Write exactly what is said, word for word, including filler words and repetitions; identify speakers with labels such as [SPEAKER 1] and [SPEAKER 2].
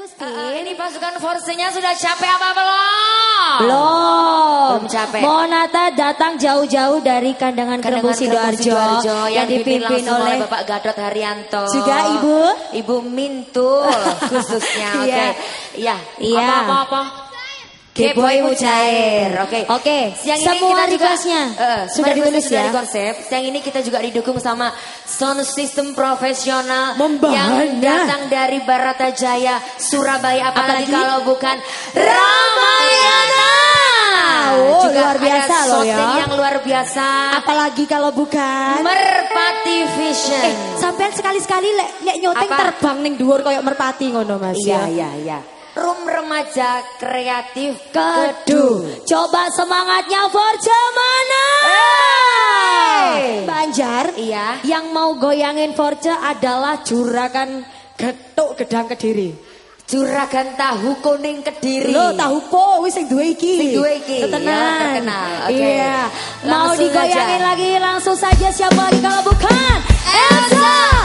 [SPEAKER 1] mesti.
[SPEAKER 2] Uh, ini pasukan Force-nya sudah capek apa belum?
[SPEAKER 1] Belum.
[SPEAKER 2] Belum capek.
[SPEAKER 1] Monata datang jauh-jauh dari kandangan Kerbau Sidoarjo
[SPEAKER 2] yang, yang dipimpin,
[SPEAKER 1] dipimpin oleh
[SPEAKER 2] Bapak Gatot Haryanto.
[SPEAKER 1] Juga Ibu
[SPEAKER 2] Ibu Mintul khususnya. Oke. Okay. Iya.
[SPEAKER 1] Iya.
[SPEAKER 2] Apa-apa? K-boy Mujair. Oke.
[SPEAKER 1] Okay. Oke. Okay. Semua requestnya uh,
[SPEAKER 2] sudah
[SPEAKER 1] ditulis ya.
[SPEAKER 2] Dari konsep. Yang ini kita juga didukung sama sound system profesional
[SPEAKER 1] Membahana.
[SPEAKER 2] yang datang dari Baratajaya, Surabaya. Apalagi, Apalagi kalau bukan
[SPEAKER 1] Ramayana. Oh,
[SPEAKER 2] juga
[SPEAKER 1] luar biasa
[SPEAKER 2] ada
[SPEAKER 1] loh ya.
[SPEAKER 2] yang luar biasa.
[SPEAKER 1] Apalagi kalau bukan
[SPEAKER 2] Merpati Vision.
[SPEAKER 1] Eh, sampean sekali-sekali lek lek nyoteng terbang ning dhuwur koyo merpati ngono Mas.
[SPEAKER 2] Iya, iya, iya. Room Remaja Kreatif
[SPEAKER 1] Kedu. Coba semangatnya Forja mana?
[SPEAKER 2] Hey.
[SPEAKER 1] Banjar.
[SPEAKER 2] Iya.
[SPEAKER 1] Yang mau goyangin Forja adalah Juragan Getuk Gedang Kediri.
[SPEAKER 2] Juragan Tahu Kuning Kediri.
[SPEAKER 1] Lo tahu po wis sing duwe iki.
[SPEAKER 2] Sing duwe iki.
[SPEAKER 1] Tenan.
[SPEAKER 2] Ya, terkenal. Oke. Okay.
[SPEAKER 1] Iya. Mau
[SPEAKER 2] Langsung
[SPEAKER 1] digoyangin
[SPEAKER 2] aja.
[SPEAKER 1] lagi langsung saja siapa lagi kalau bukan Elsa.